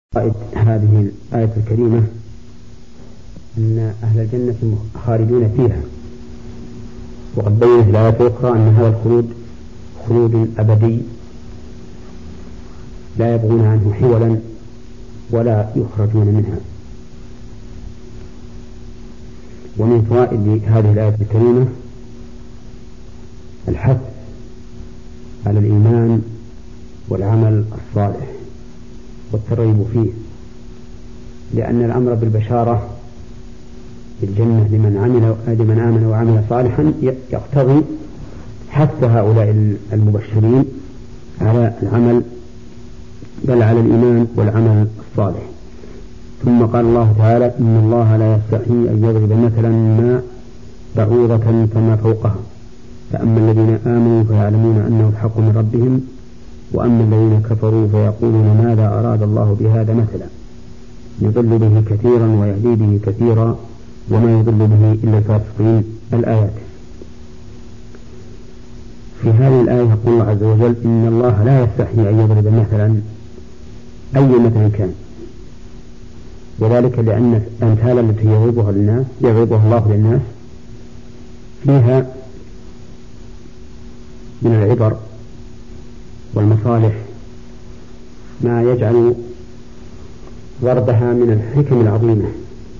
هذه الآية الكريمة أن أهل الجنة خالدون فيها، وقد بينت الآية الأخرى أن هذا الخلود خلود أبدي لا يبغون عنه حولا ولا يخرجون منها. ومن فوائد هذه الآية الكريمة الحث على الإيمان والعمل الصالح والترغيب فيه، لأن الأمر بالبشارة بالجنة لمن آمن وعمل صالحا يقتضي حث هؤلاء المبشرين على العمل بل على الإيمان والعمل الصالح. ثم قال الله تعالى: إن الله لا يستحيي أن يضرب مثلا ما بعوضة فما فوقها، فأما الذين آمنوا فيعلمون أنه الحق من ربهم، وأما الذين كفروا فيقولون ماذا أراد الله بهذا مثلا، يضل به كثيرا ويهدي به كثيرا وما يضل به إلا الفاسقين. الآيات. في هذه الآية يقول الله عز وجل: إن الله لا يستحيي أن يضرب مثلا أي مثل كان، وذلك لأن الأمثال التي يضربها الله للناس فيها من العبر والمصالح ما يجعل ضربها من الحكم العظيمة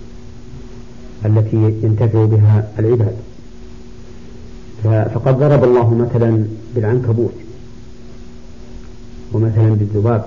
التي ينتفع بها العباد. فقد ضرب الله مثلا بالعنكبوت ومثلا بالذباب،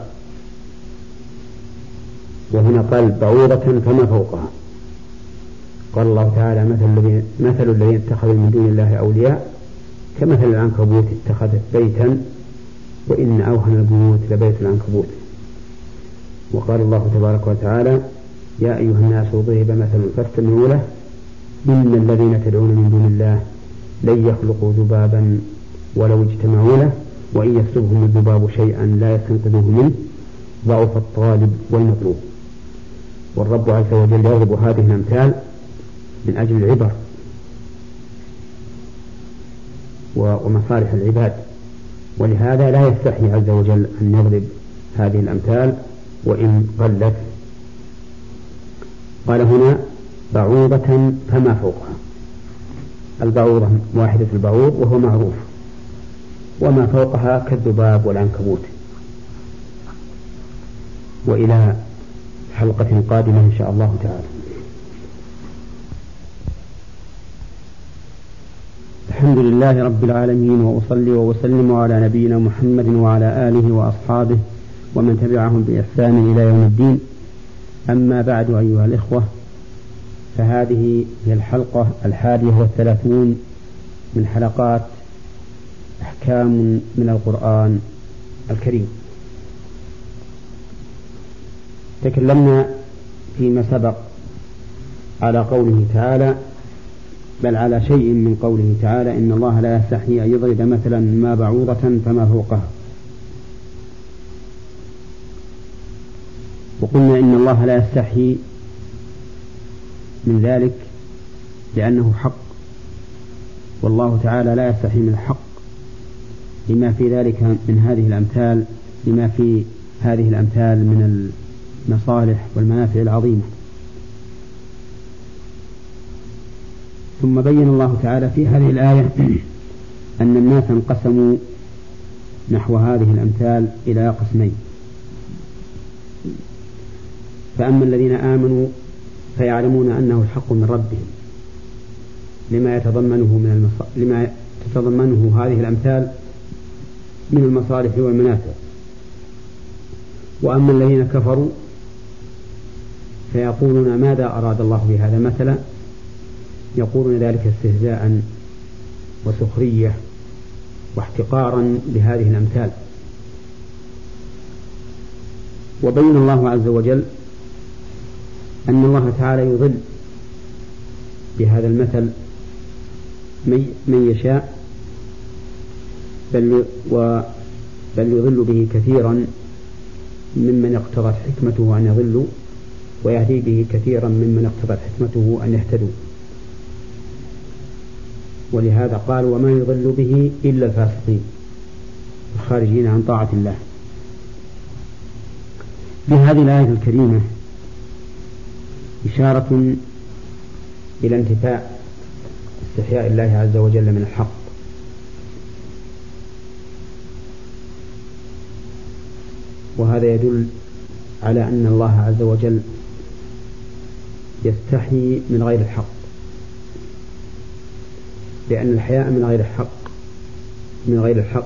وهنا قال بعوضة فما فوقها. قال الله تعالى: مثل الذين اتخذوا من دون الله أولياء كمثل العنكبوت اتخذت بيتا وإن أوهن البيوت لبيت العنكبوت. وقال الله تبارك وتعالى: يا أيها الناس ضرب مثل فاستمعوا له إن الذين تدعون من دون الله لن يخلقوا ذبابا ولو اجتمعوا له وإن يسلبهم الذباب شيئا لا يستنقذوه منه ضعف الطالب والمطلوب. والرب عز وجل يضرب هذه الأمثال من أجل العبر ومصالح العباد، ولهذا لا يستحي عز وجل أن يضرب هذه الأمثال وإن قلت. قال هنا: بعوضة فما فوقها. البعوضة واحدة البعوض وهو معروف، وما فوقها كالذباب والعنكبوت. وإلى حلقة قادمة إن شاء الله تعالى. الحمد لله رب العالمين، وأصلي وأسلم على نبينا محمد وعلى آله وأصحابه ومن تبعهم بإحسان إلى يوم الدين. أما بعد، أيها الإخوة، فهذه هي الحلقة 31 من حلقات أحكام من القرآن الكريم. تكلمنا فيما سبق على قوله تعالى، بل على شيء من قوله تعالى: إن الله لا يستحيي أن يضرب مثلا ما بعوضة فما فوقها. وقلنا إن الله لا يستحيي من ذلك لأنه حق، والله تعالى لا يستحيي من الحق لما في ذلك من هذه الأمثال، لما في هذه الأمثال من المصالح والمنافع العظيمة. ثم بين الله تعالى في هذه الآية أن الناس انقسموا نحو هذه الأمثال إلى قسمين: فأما الذين آمنوا فيعلمون أنه الحق من ربهم لما تتضمنه هذه الأمثال من المصالح والمنافع. وأما الذين كفروا فيقولون ماذا أراد الله بهذا مثلا، يقولون ذلك استهزاء وسخرية واحتقارا لهذه الأمثال. وبين الله عز وجل أن الله تعالى يضل بهذا المثل من يشاء، بل يضل به كثيرا ممن اقتضت حكمته أن يضلوا، ويهدي به كثيرا ممن اقتضت حكمته أن يهتدوا. ولهذا قال: وما يضل به إلا الفاسقين الخارجين عن طاعة الله. بهذه الآية الكريمة إشارة إلى انتفاء استحياء الله عز وجل من الحق، وهذا يدل على أن الله عز وجل يستحي من غير الحق، لأن الحياء من غير الحق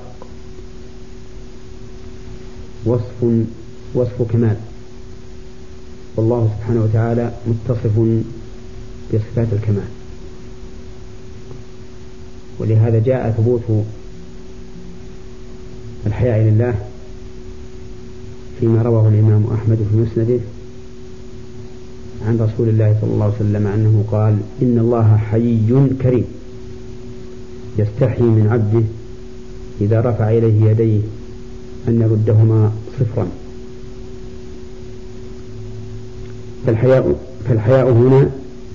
وصف كمال، والله سبحانه وتعالى متصف بصفات الكمال، ولهذا جاء ثبوت الحياء لله فيما رواه الإمام أحمد في مسنده عن رسول الله صلى الله عليه وسلم أنه قال: إن الله حيي كريم يستحي من عبده إذا رفع إليه يديه أن يردهما صفرا. فالحياء هنا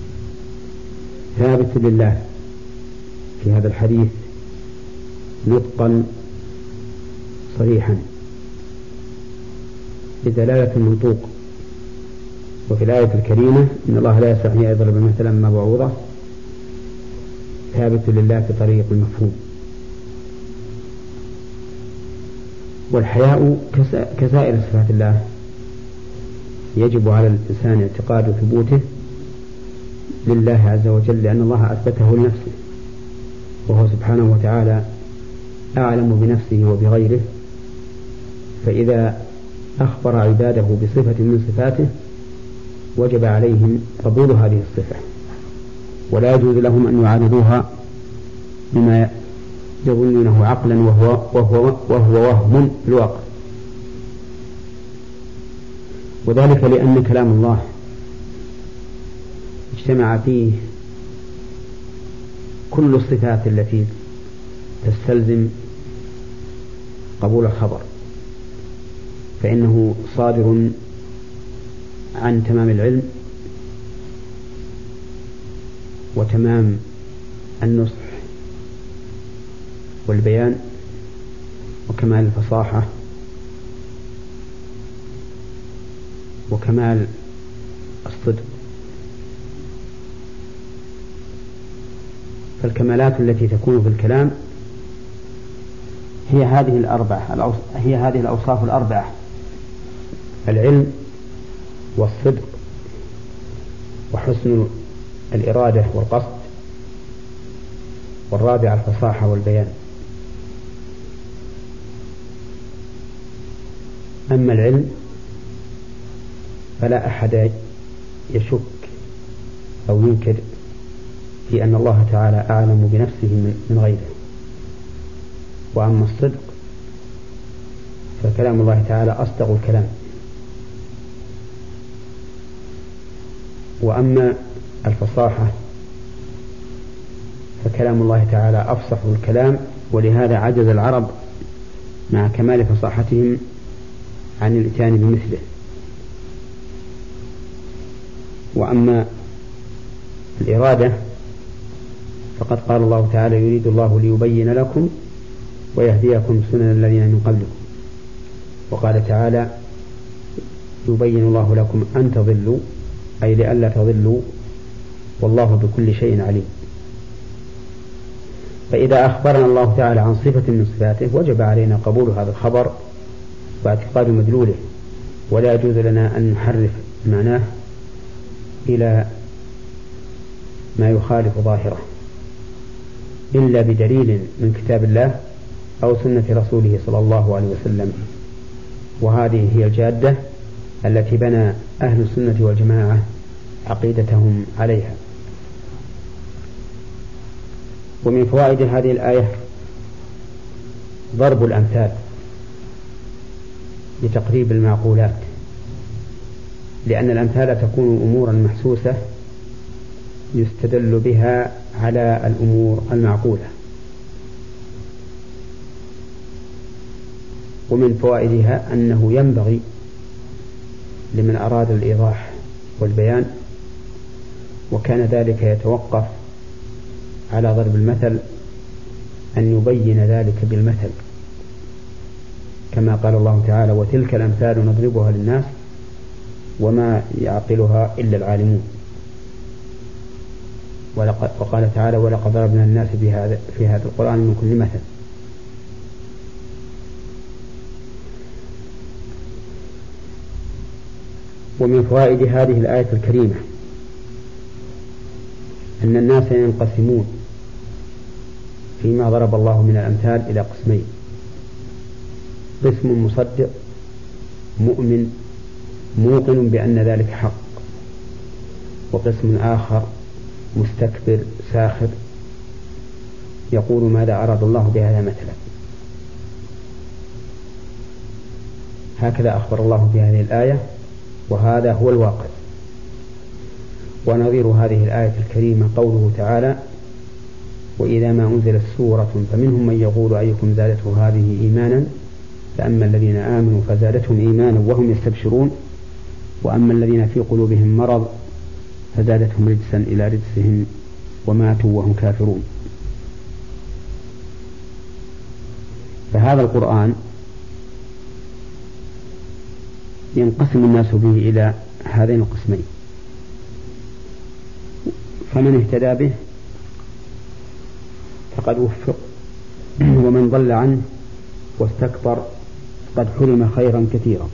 ثابت لله في هذا الحديث نطقا صريحا بدلالة المنطوق، وفي الآية الكريمة إن الله لا يستحي أن يضرب مثلا ما بعوضة ثابت لله بطريق المفهوم. والحياء كسائر صفات الله يجب على الإنسان اعتقاد ثبوته لله عز وجل، لأن الله أثبته لنفسه، وهو سبحانه وتعالى أعلم بنفسه وبغيره، فإذا أخبر عباده بصفة من صفاته وجب عليهم قبول هذه الصفة، ولا يجوز لهم أن يعارضوها بما يظنونه عقلا وهو وهم في الواقع. وذلك لأن كلام الله اجتمع فيه كل الصفات التي تستلزم قبول الخبر، فإنه صادر عن تمام العلم وتمام النصح والبيان وكمال الفصاحة وكمال الصدق. فالكمالات التي تكون في الكلام هي هذه الأوصاف الأربعة: العلم والصدق وحسن الإرادة والقصد، والرابع الفصاحة والبيان. أما العلم فلا أحد يشك أو ينكر في أن الله تعالى أعلم بنفسه من غيره. وأما الصدق فكلام الله تعالى أصدق الكلام. وأما الفصاحة فكلام الله تعالى أفصح الكلام، ولهذا عجز العرب مع كمال فصاحتهم عن الإتيان بمثله. وأما الإرادة فقد قال الله تعالى: يريد الله ليبين لكم ويهديكم سنن الذين من قبلكم. وقال تعالى: يبين الله لكم أن تضلوا، أي لئلا تضلوا، والله بكل شيء عليم. فإذا أخبرنا الله تعالى عن صفة من صفاته وجب علينا قبول هذا الخبر واعتقاد مدلوله، ولا يجوز لنا أن نحرف معناه إلى ما يخالف ظاهره إلا بدليل من كتاب الله أو سنة رسوله صلى الله عليه وسلم. وهذه هي الجادة التي بنى أهل السنة والجماعة عقيدتهم عليها. ومن فوائد هذه الآية ضرب الأمثال لتقريب المعقولات، لأن الأمثال تكون أمورا محسوسة يستدل بها على الأمور المعقولة. ومن فوائدها أنه ينبغي لمن أراد الإيضاح والبيان وكان ذلك يتوقف على ضرب المثل أن يبين ذلك بالمثل، كما قال الله تعالى: وتلك الأمثال نضربها للناس وما يعقلها إلا العالمون. وقال تعالى ولقد ضربنا الناس في هذا القرآن من كل مثل. ومن فوائد هذه الآية الكريمة أن الناس ينقسمون فيما ضرب الله من الأمثال إلى قسمين: قسم مصدق مؤمن موقن بأن ذلك حق، وقسم آخر مستكبر ساخر يقول ماذا أراد الله بهذا مثلا. هكذا أخبر الله في هذه الآية، وهذا هو الواقع. ونظير هذه الآية الكريمة قوله تعالى: وإذا ما أنزلت سورة فمنهم من يقول أيكم زادته هذه إيمانا فأما الذين آمنوا فزادتهم إيمانا وهم يستبشرون وأما الذين في قلوبهم مرض فزادتهم رجسا إلى رجسهم وماتوا وهم كافرون. فهذا القرآن ينقسم الناس به إلى هذين القسمين: فمن اهتدى به فقد وفق، ومن ضل عنه واستكبر قد حرم خيرا كثيرا.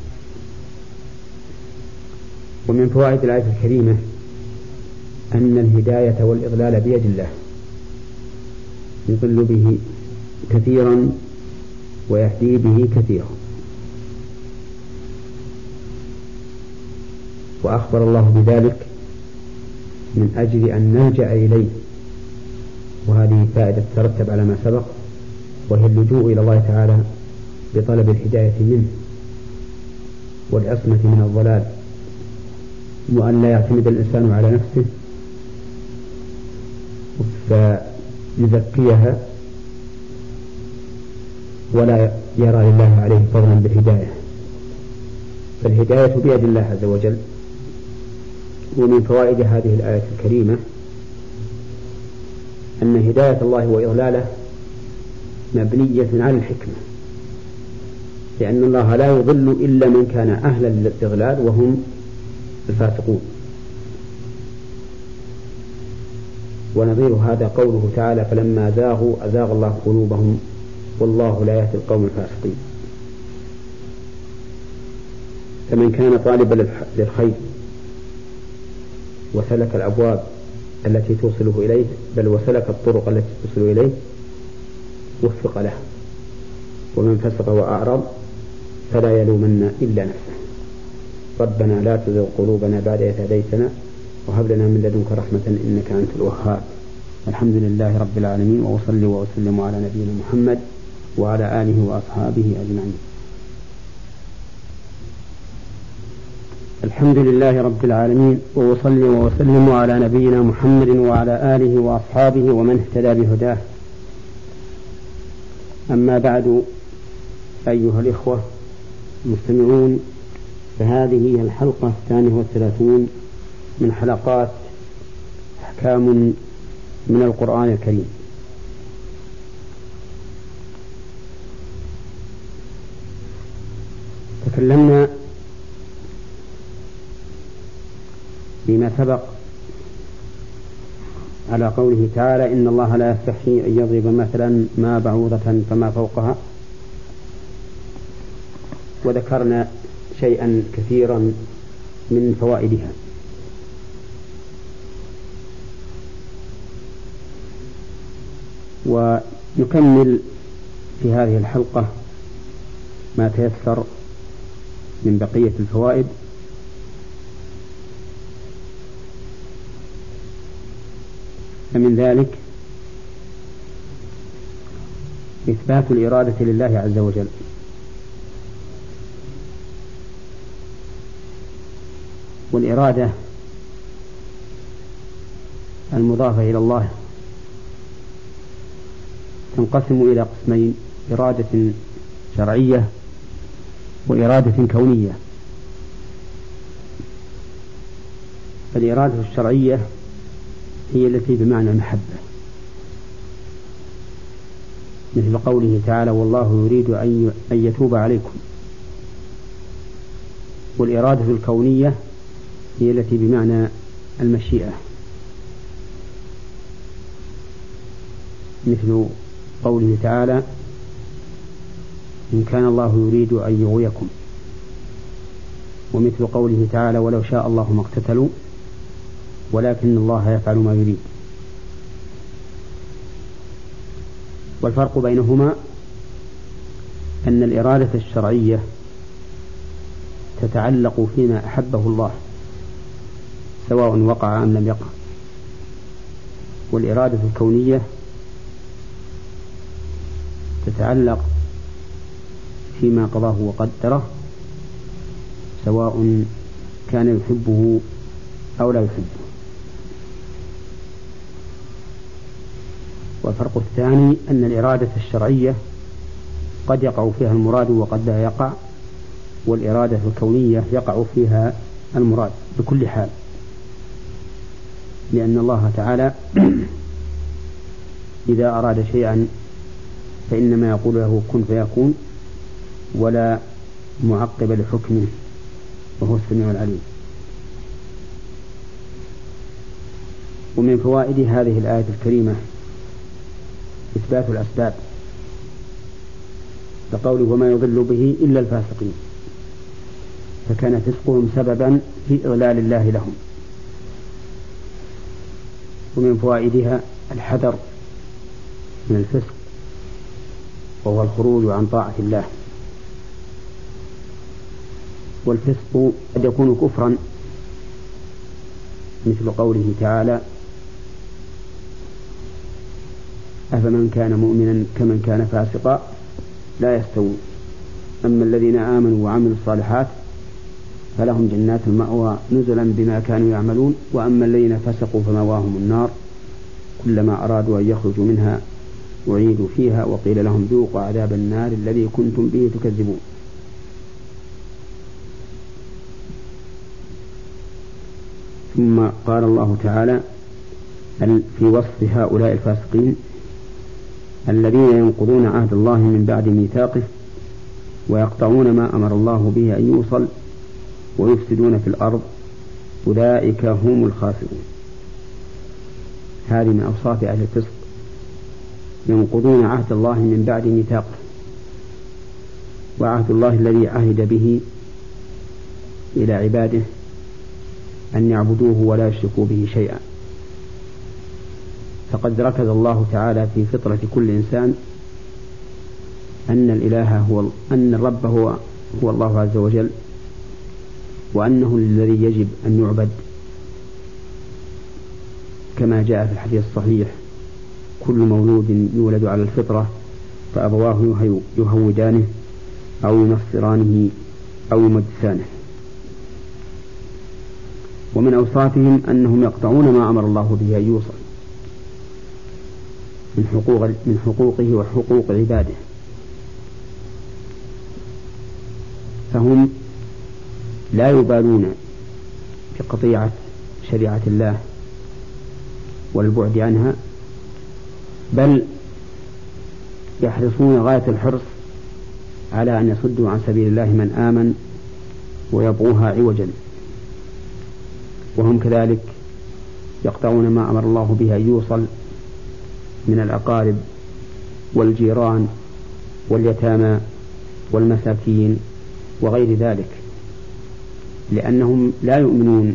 ومن فوائد الآية الكريمة أن الهداية والإضلال بيد الله، يضل به كثيرا ويهدي به كثيرا. وأخبر الله بذلك من أجل أن نلجأ إليه، وهذه فائدة ترتب على ما سبق، وهي اللجوء إلى الله تعالى بطلب الهداية منه والعصمة من الضلال، وأن لا يعتمد الإنسان على نفسه فيزكيها ولا يرى لله عليه فضلا بالهداية، فالهداية بيد الله عز وجل. ومن فوائد هذه الآية الكريمة أن هداية الله وإضلاله مبنية على الحكمة، لأن الله لا يضل إلا من كان أهلا للإضلال وهم الفاسقون. ونظير هذا قوله تعالى: فلما زاغوا أزاغ الله قلوبهم والله لا يهدي القوم الفاسقين. فمن كان طالبا للخير وسلك الأبواب التي توصله إليه، بل وسلك الطرق التي توصل إليه، وفق له. ومن فسق وأعرض فلا يلومن إلا نفسه. ربنا لا تزغ قلوبنا بعد إذ هديتنا وهب لنا من لدنك رحمة إنك أنت الوهاب. الحمد لله رب العالمين، وأصلي وأسلم على نبينا محمد وعلى آله وأصحابه أجمعين. الحمد لله رب العالمين، وأصلي وأسلم على نبينا محمد وعلى آله وأصحابه ومن اهتدى بهداه. أما بعد، أيها الإخوة المستمعون، فهذه هي الحلقة 32 من حلقات أحكام من القرآن الكريم. تكلمنا فيما سبق على قوله تعالى: إن الله لا يستحيي أن يضرب مثلا ما بعوضة فما فوقها، وذكرنا شيئا كثيرا من فوائدها. ونكمل في هذه الحلقة ما تيسر من بقية الفوائد. فمن ذلك إثبات الإرادة لله عز وجل، والإرادة المضافة إلى الله تنقسم إلى قسمين: إرادة شرعية وإرادة كونية. فالإرادة الشرعية هي التي بمعنى المحبة، مثل قوله تعالى: والله يريد أن يتوب عليكم. والإرادة الكونية هي التي بمعنى المشيئة، مثل قوله تعالى: إن كان الله يريد أن يغويكم، ومثل قوله تعالى: ولو شاء الله ما اقتتلوا ولكن الله يفعل ما يريد. والفرق بينهما أن الإرادة الشرعية تتعلق فيما أحبه الله سواء وقع أم لم يقع، والإرادة الكونية تتعلق فيما قضاه وقدره سواء كان يحبه أو لا يحبه. والفرق الثاني أن الإرادة الشرعية قد يقع فيها المراد وقد لا يقع، والإرادة الكونية يقع فيها المراد بكل حال، لأن الله تعالى إذا أراد شيئا فإنما يقول له كن فيكون، ولا معقب لحكمه، وهو السميع العليم. ومن فوائد هذه الآية الكريمة إثبات الأسباب، كقوله: وما يضل به إلا الفاسقين، فكان فسقهم سببا في إضلال الله لهم. ومن فوائدها الحذر من الفسق، وهو الخروج عن طاعة الله. والفسق قد يكون كفرا، مثل قوله تعالى: أفمن كان مؤمنا كمن كان فاسقا لا يستوون، أما الذين آمنوا وعملوا الصالحات فلهم جنات المأوى نزلا بما كانوا يعملون، وأما الذين فسقوا فمأواهم النار كلما أرادوا أن يخرجوا منها أعيدوا فيها وقيل لهم ذوقوا عذاب النار الذي كنتم به تكذبون. ثم قال الله تعالى في وصف هؤلاء الفاسقين: الذين ينقضون عهد الله من بعد ميثاقه ويقطعون ما أمر الله به أن يوصل ويفسدون في الأرض أولئك هم الخاسرون. هذه من أوصاف أهل الفسق، ينقضون عهد الله من بعد ميثاقه، وعهد الله الذي عهد به إلى عباده أن يعبدوه ولا يشركوا به شيئا. فقد ركز الله تعالى في فطرة كل إنسان أن الرب هو الله عز وجل، وأنه الذي يجب أن يعبد، كما جاء في الحديث الصحيح: كل مولود يولد على الفطرة فأبواه يهودانه أو ينصرانه أو يمجسانه. ومن أوصافهم أنهم يقطعون ما أمر الله به أن يوصل من حقوقه وحقوق عباده، فهم لا يبالون بقطيعة شريعة الله والبعد عنها، بل يحرصون غاية الحرص على أن يصدوا عن سبيل الله من آمن ويبغوها عوجا. وهم كذلك يقطعون ما أمر الله به أن يوصل من الأقارب والجيران واليتامى والمساكين وغير ذلك، لأنهم لا يؤمنون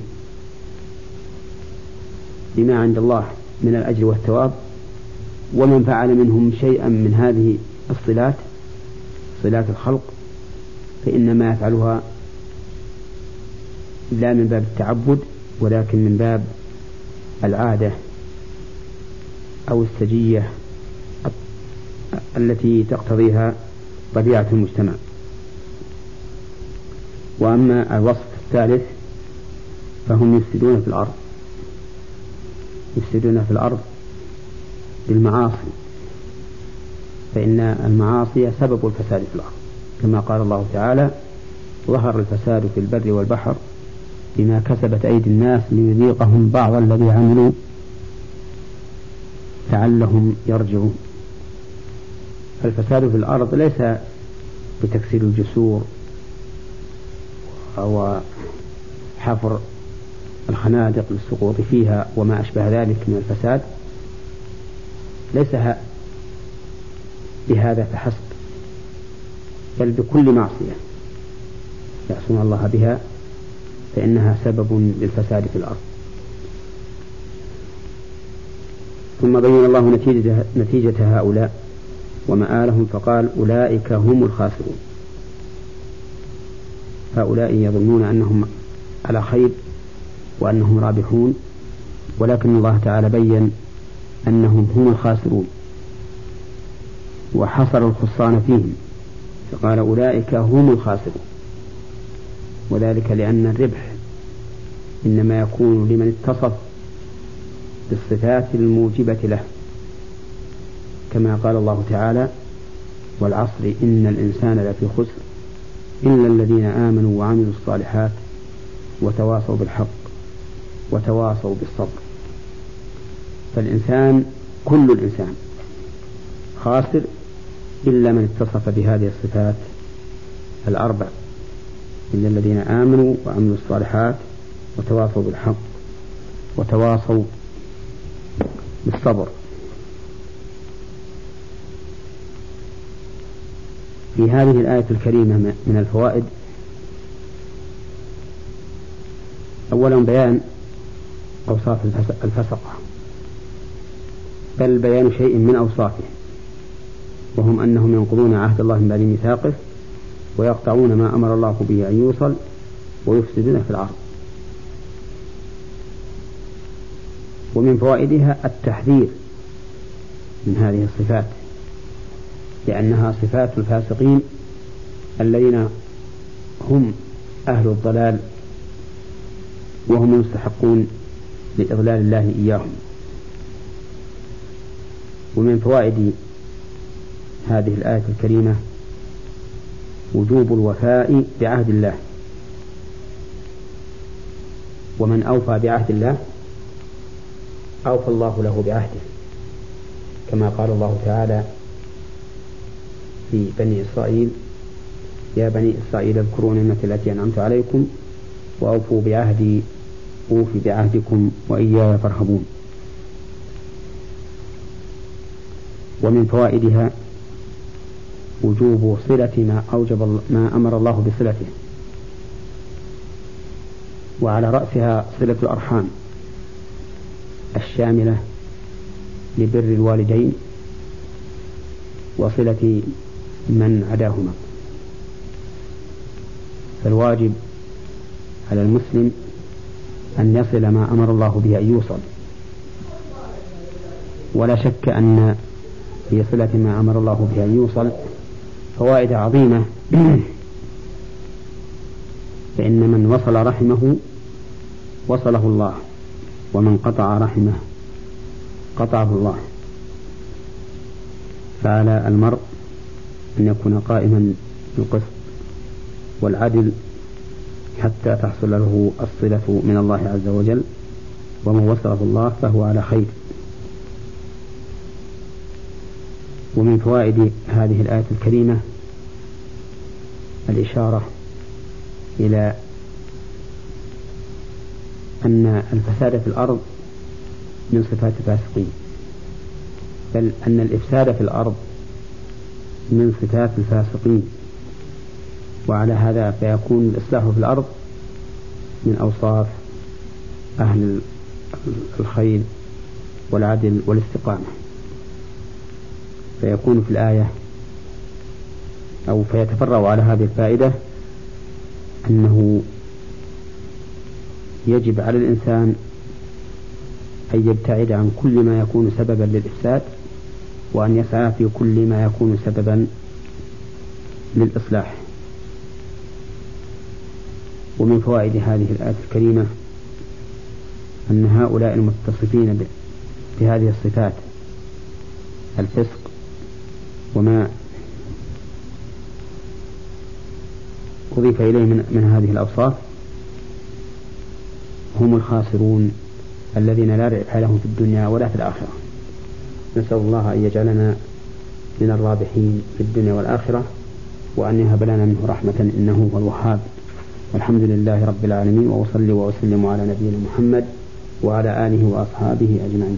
بما عند الله من الأجر والثواب. ومن فعل منهم شيئا من هذه الصلات، صلات الخلق، فإنما يفعلها لا من باب التعبد ولكن من باب العادة أو السجية التي تقتضيها طبيعة المجتمع. وأما الوصف الثالث فهم يفسدون في الأرض بالمعاصي، فإن المعاصي سبب الفساد في الأرض، كما قال الله تعالى: ظهر الفساد في البر والبحر بما كسبت أيدي الناس ليذيقهم بعض الذي عملوا لعلهم يرجعون. فالفساد في الأرض ليس بتكسير الجسور أو حفر الخنادق للسقوط فيها وما أشبه ذلك من الفساد ليس بهذا فحسب، بل بكل معصية يعصون الله بها فإنها سبب للفساد في الأرض. ثم بين الله نتيجة هؤلاء ومآلهم فقال أولئك هم الخاسرون. هؤلاء يظنون أنهم على خير وأنهم رابحون، ولكن الله تعالى بين أنهم هم الخاسرون وحصر الخسران فيهم فقال أولئك هم الخاسرون، وذلك لأن الربح إنما يكون لمن اتصف بالصفات الموجبة له، كما قال الله تعالى والعصر إن الإنسان لفي خسر إلا الذين آمنوا وعملوا الصالحات وتواصوا بالحق وتواصوا بالصبر. فالإنسان كل الإنسان خاسر إلا من اتصف بهذه الصفات الأربع، إلا الذين آمنوا وعملوا الصالحات وتواصوا بالحق وتواصوا بالصبر. في هذه الآية الكريمة من الفوائد أولا بيان أوصاف الفسقة، بل بيان شيء من أوصافه، وهم أنهم ينقضون عهد الله من بعد ميثاقه ويقطعون ما أمر الله به أن يوصل ويفسدون في الأرض. ومن فوائدها التحذير من هذه الصفات، لأنها صفات الفاسقين الذين هم أهل الضلال وهم المستحقون لإضلال الله إياهم. ومن فوائد هذه الآية الكريمة وجوب الوفاء بعهد الله، ومن أوفى بعهد الله أوفى الله له بعهده، كما قال الله تعالى في بني إسرائيل يا بني إسرائيل اذكروا نعمتي التي أنعمت عليكم وأوفوا بعهدي أوف بعهدكم وإياي فارهبون. ومن فوائدها وجوب صلة ما أمر الله بصلته، وعلى رأسها صلة الأرحام الشاملة لبر الوالدين وصلة من عداهما. فالواجب على المسلم أن يصل ما أمر الله به أن يوصل، ولا شك أن في صلة ما أمر الله به أن يوصل فوائد عظيمة، فإن من وصل رحمه وصله الله، ومن قطع رحمه قطعه الله. فعلى المرء أن يكون قائما بالقسط والعدل حتى تحصل له الصلة من الله عز وجل، ومن وصله الله فهو على خير. ومن فوائد هذه الآية الكريمة الإشارة إلى أن الفساد في الأرض من صفات الفاسقين، بل أن الإفساد في الأرض من صفات الفاسقين، وعلى هذا فيكون الإصلاح في الأرض من أوصاف أهل الخير والعدل والاستقامة. فيكون في الآية أو فيتفرع على هذه الفائدة أنه يجب على الإنسان أن يبتعد عن كل ما يكون سببا للإفساد، وأن يسعى في كل ما يكون سببا للإصلاح. ومن فوائد هذه الآية الكريمة أن هؤلاء المتصفين بهذه الصفات الفسق وما أضيف إليه من هذه الأوصاف هم الخاسرون الذين لا ربح لهم في الدنيا ولا في الآخرة. نسأل الله أن يجعلنا من الرابحين في الدنيا والآخرة، وأن يهب لنا منه رحمة إنه هو الوهاب. والحمد لله رب العالمين، وأصلي وأسلم على نبينا محمد وعلى آله وأصحابه أجمعين.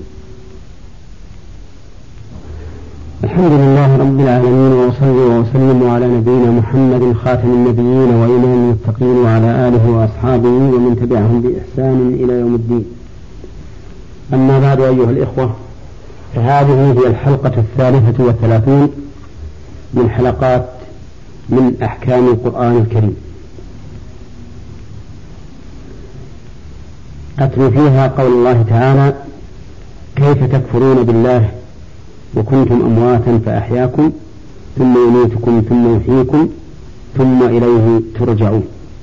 الحمد لله رب العالمين، وأصلي وأسلم على نبينا محمد خاتم النبيين وإمام المتقين وعلى آله وأصحابه ومن تبعهم بإحسان إلى يوم الدين. أما بعد أيها الإخوة، فهذه هي الحلقة 33 من حلقات من أحكام القرآن الكريم، أتلو فيها قول الله تعالى: كيف تكفرون بالله وكنتم أمواتا فأحياكم ثم يميتكم ثم يحييكم ثم إليه ترجعون.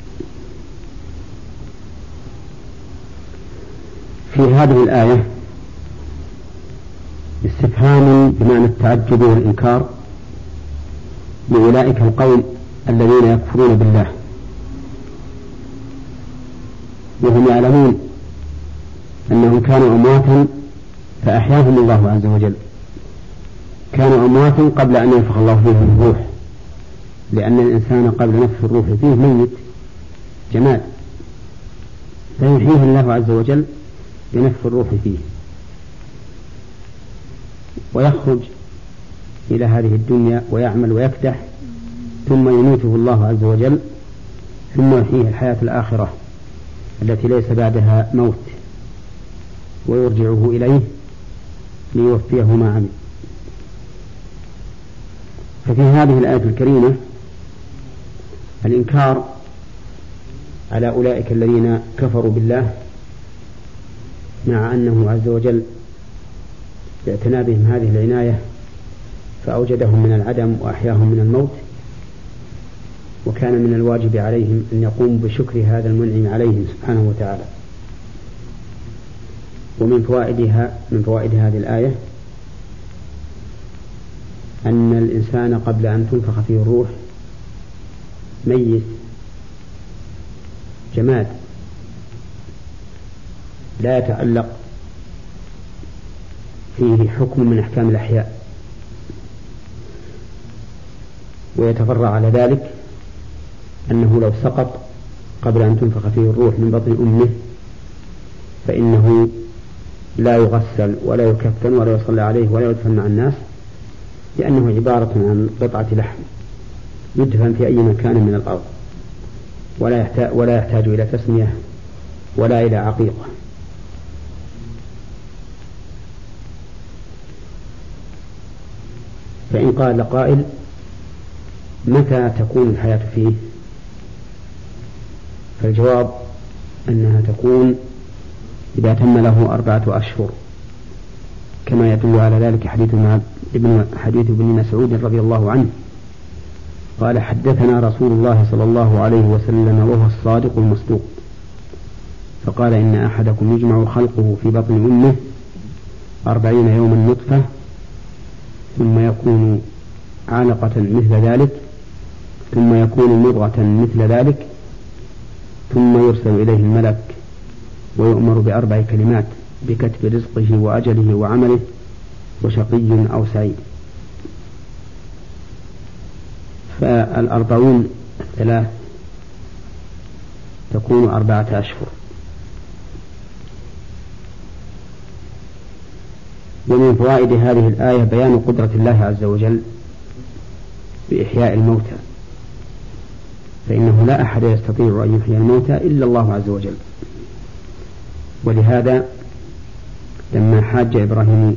في هذه الآية استفهام بمعنى التعجب والإنكار لأولئك القوم الذين يكفرون بالله، وهم يعلمون أنهم كانوا أمواتا فأحياهم الله عز وجل. كانوا أمواتا قبل أن ينفخ الله فيهم الروح، لأن الإنسان قبل نفخ الروح فيه ميت جماد، فيحييه الله عز وجل بنفخ الروح فيه، ويخرج إلى هذه الدنيا ويعمل ويكدح، ثم يميته الله عز وجل، ثم يحييه الحياة الآخرة التي ليس بعدها موت، ويرجعه إليه ليوفيه ما عمل. ففي هذه الآية الكريمة الإنكار على أولئك الذين كفروا بالله، مع أنه عز وجل اعتنى بهم هذه العناية فأوجدهم من العدم وأحياهم من الموت، وكان من الواجب عليهم أن يقوموا بشكر هذا المنعم عليهم سبحانه وتعالى. ومن فوائد هذه الآية أن الإنسان قبل أن تنفخ فيه الروح ميت جماد، لا يتعلق فيه حكم من أحكام الأحياء، ويتفرع على ذلك أنه لو سقط قبل أن تنفخ فيه الروح من بطن أمه فإنه لا يغسل ولا يكفن ولا يصلى عليه ولا يدفن مع الناس، لأنه عبارة عن قطعة لحم يدفن في أي مكان من الأرض، ولا يحتاج إلى تسمية ولا إلى عقيقة. فإن قال قائل: متى تكون الحياة فيه؟ فالجواب أنها تكون إذا تم له 4 أشهر، كما يدل على ذلك حديث ابن مسعود رضي الله عنه قال: حدثنا رسول الله صلى الله عليه وسلم وهو الصادق المصدوق، فقال: إن أحدكم يجمع خلقه في بطن أمه 40 يوما نطفة، ثم يكون علقة مثل ذلك، ثم يكون مضغة مثل ذلك، ثم يرسل إليه الملك ويؤمر ب4 كلمات: بكتب رزقه وأجله وعمله وشقي أو سعيد. فالأربعون الثلاث تكون 4 أشهر. ومن فوائد هذه الآية بيان قدرة الله عز وجل بإحياء الموتى، فإنه لا أحد يستطيع أن يحيي الموتى إلا الله عز وجل. ولهذا لما حاج إبراهيم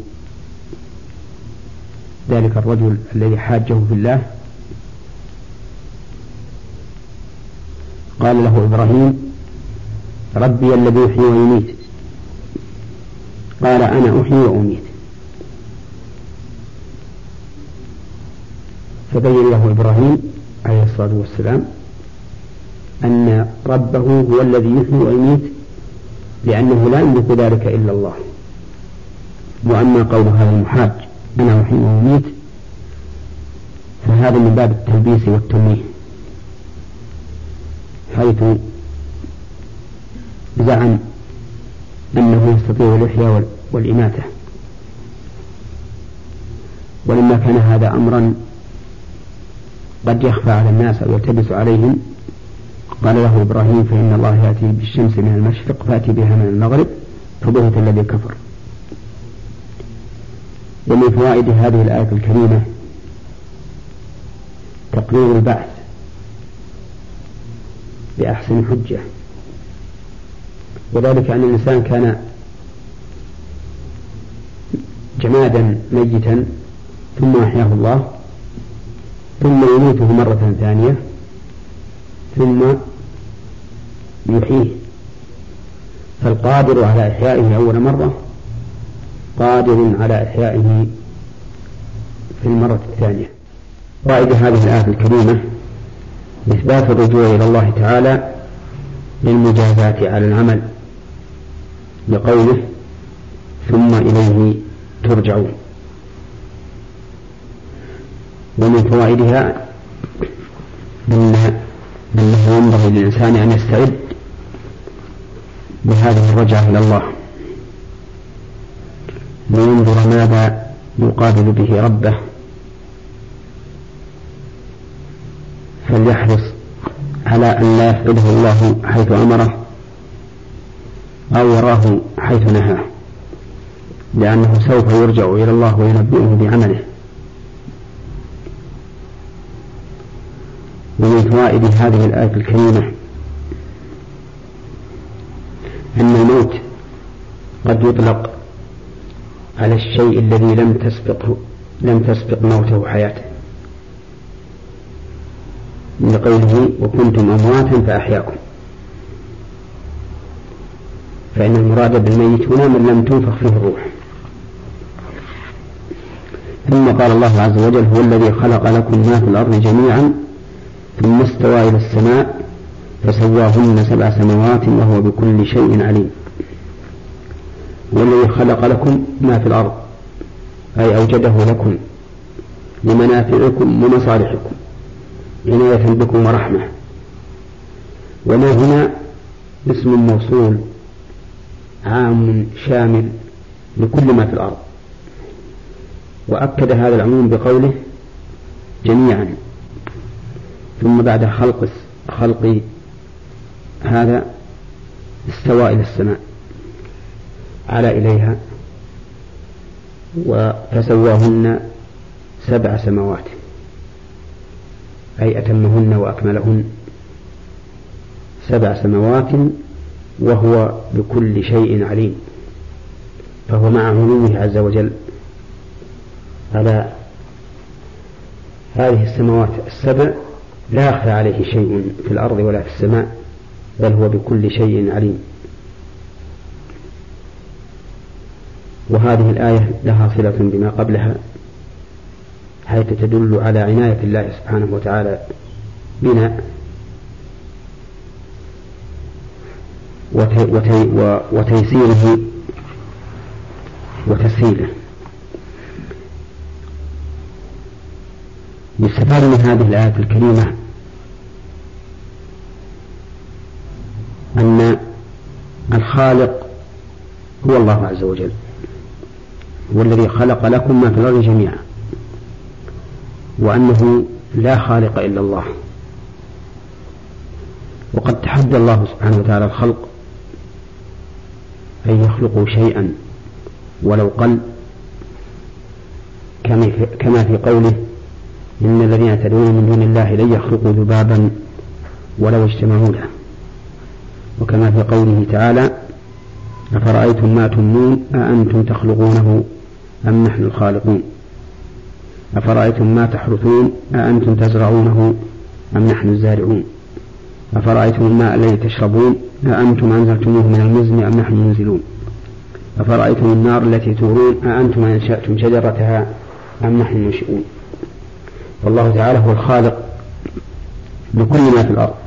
ذلك الرجل الذي حاجه في الله، قال له إبراهيم: ربي الذي يحيي ويميت. قال: أنا أحيي وأميت. فبين له إبراهيم عليه الصلاة والسلام أن ربه هو الذي يحيي ويميت، لأنه لا يملك ذلك إلا الله. وأما قول هذا المحاج: أنا أحيي وأميت، فهذا من باب التلبيس والتمويه، حيث زعم أنه يستطيع الإحياء والإماتة. ولما كان هذا أمرا قد يخفى على الناس أو يلتبس عليهم، قال له إبراهيم فإن الله يأتي بالشمس من المشرق فأتي بها من المغرب فبهت الذي كفر. ومن فوائد هذه الآية الكريمة تقرير البعث بأحسن حجة، وذلك أن الإنسان كان جمادا ميتا ثم أحياه الله ثم يموته مرة ثانية ثم يحييه، فالقادر على إحيائه أول مرة قادر على إحيائه في المرة الثانية. فائدة هذه الآية الكريمة إثبات الرجوع إلى الله تعالى للمجازاة على العمل لقوله ثم إليه ترجعون. ومن فوائدها أنه ينبغي للإنسان أن يستعد بهذه الرجعة إلى الله لينظر ماذا يقابل به ربه، فليحرص على أن لا يفقده الله حيث أمره أو يراه حيث نهاه، لأنه سوف يرجع إلى الله وينبئه بعمله. ومن فوائد هذه الآية الكريمة أن الموت قد يطلق على الشيء الذي لم تسبق موته حياته، لقوله وكنتم أمواتا فأحياكم، فإن المراد بالميت هنا من لم تنفخ فيه الروح. ثم قال الله عز وجل هو الذي خلق لكم ما في الأرض جميعا ثم استوى إلى السماء فسواهن 7 سماوات وهو بكل شيء عليم. والذي خلق لكم ما في الأرض أي أوجده لكم لمنافعكم ومصالحكم عناية بكم ورحمة. وما هنا اسم موصول عام شامل لكل ما في الأرض، وأكد هذا العموم بقوله جميعا، ثم بعد خلق هذا استوى إلى السماء على إليها فسواهن 7 سماوات أي أتمهن وأكملهن 7 سماوات وهو بكل شيء عليم، فهو مع علومه عز وجل على هذه السماوات ال7 لا يخفى عليه شيء في الأرض ولا في السماء، بل هو بكل شيء عليم. وهذه الآية لها صلة بما قبلها، حيث تدل على عناية الله سبحانه وتعالى بنا وتيسيره وتسهيله. يستفاد من هذه الآية الكريمة أن الخالق هو الله عز وجل، هو الذي خلق لكم ما في الأرض جميعا، وأنه لا خالق إلا الله. وقد تحدى الله سبحانه وتعالى الخلق أن يخلقوا شيئا ولو قل، كما في قوله إن الذين تدعون من دون الله لن يخلقوا ذبابا ولو اجتمعوا له، وكما في قوله تعالى أفرأيتم ما تمنون أأنتم تخلقونه أم نحن الخالقون، أفرأيتم ما تحرثون أأنتم تزرعونه أم نحن الزارعون، أفرأيتم الماء الذي تشربون أأنتم أنزلتموه من المزن أم نحن المنزلون، أفرأيتم النار التي تورون أأنتم أنشأتم شجرتها أم نحن المنشئون. والله تعالى هو الخالق لكل ما في الأرض.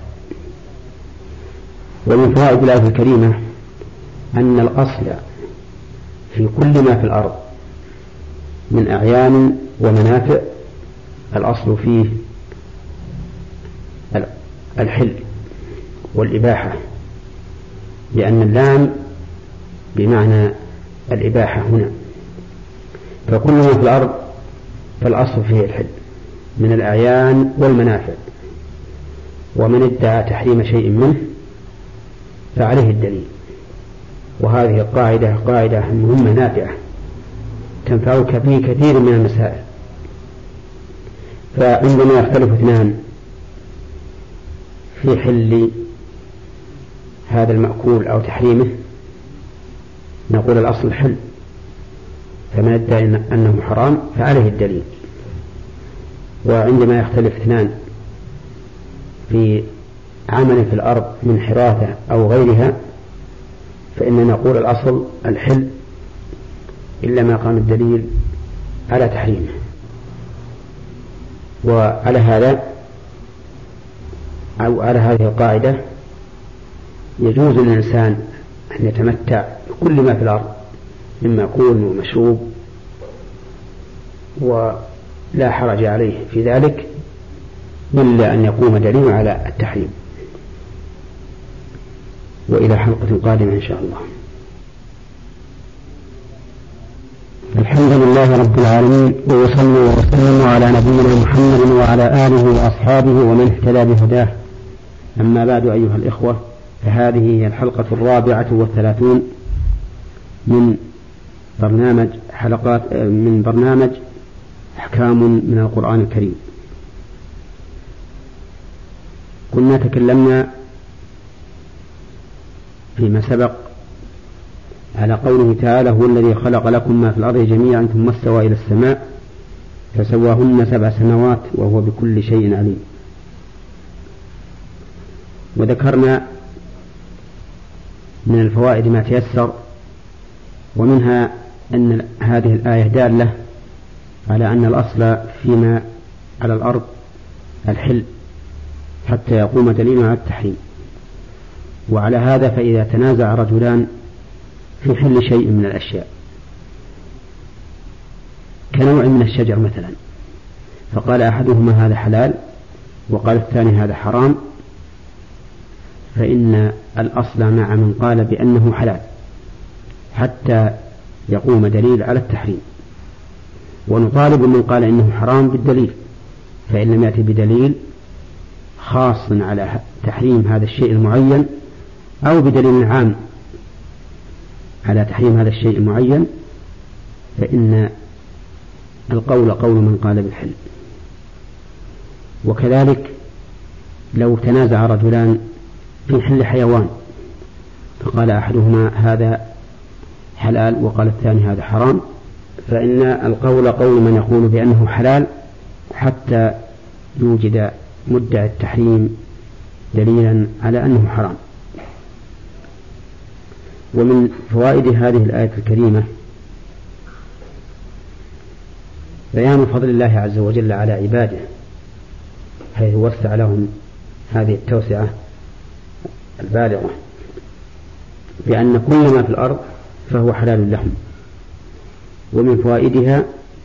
ومن فوائد الآية الكريمة أن الأصل في كل ما في الأرض من أعيان ومنافع الأصل فيه الحل والإباحة، لأن اللام بمعنى الإباحة هنا، فكل ما في الأرض فالأصل فيه الحل من الأعيان والمنافع. ومن ادعى تحريم شيء منه فعليه الدليل. وهذه القاعدة قاعدة مهمة نافعة تنفعك في كثير من المسائل. فعندما يختلف اثنان في حل هذا المأكول أو تحريمه نقول الأصل حل، فمن ادعى أنه حرام فعليه الدليل. وعندما يختلف اثنان في عمل في الأرض من حراثة أو غيرها فإننا نقول الأصل الحل إلا ما قام الدليل على تحريمه. وعلى هذا أو على هذه القاعدة يجوز للإنسان أن يتمتع بكل ما في الأرض من مأكول ومشروب ولا حرج عليه في ذلك إلا أن يقوم دليل على التحريم. وإلى حلقة قادمة إن شاء الله. الحمد لله رب العالمين، وصلى وسلم على نبينا محمد وعلى آله وأصحابه ومن اهتدى بهداه. أما بعد أيها الإخوة، فهذه هي الحلقة 34 من برنامج أحكام من القرآن الكريم. كنا تكلمنا فيما سبق على قوله تعالى: هو الذي خلق لكم ما في الأرض جميعا ثم استوى إلى السماء فسواهن 7 سنوات وهو بكل شيء عليم. وذكرنا من الفوائد ما تيسر، ومنها أن هذه الآية دالة على أن الأصل فيما على الأرض الحل حتى يقوم دليل على التحريم. وعلى هذا فإذا تنازع رجلان في حل شيء من الأشياء كنوع من الشجر مثلا، فقال أحدهما هذا حلال وقال الثاني هذا حرام، فإن الأصل مع من قال بأنه حلال حتى يقوم دليل على التحريم، ونطالب من قال إنه حرام بالدليل، فإن لم يأتي بدليل خاص على تحريم هذا الشيء المعين أو بدليل عام على تحريم هذا الشيء المعين فإن القول قول من قال بالحل. وكذلك لو تنازع رجلان في حل حيوان فقال أحدهما هذا حلال وقال الثاني هذا حرام، فإن القول قول من يقول بأنه حلال حتى يوجد مدعي التحريم دليلا على أنه حرام. ومن فوائد هذه الآية الكريمة بيان فضل الله عز وجل على عباده، حيث وسع لهم هذه التوسعة البالغة بأن كل ما في الأرض فهو حلال لهم. ومن فوائدها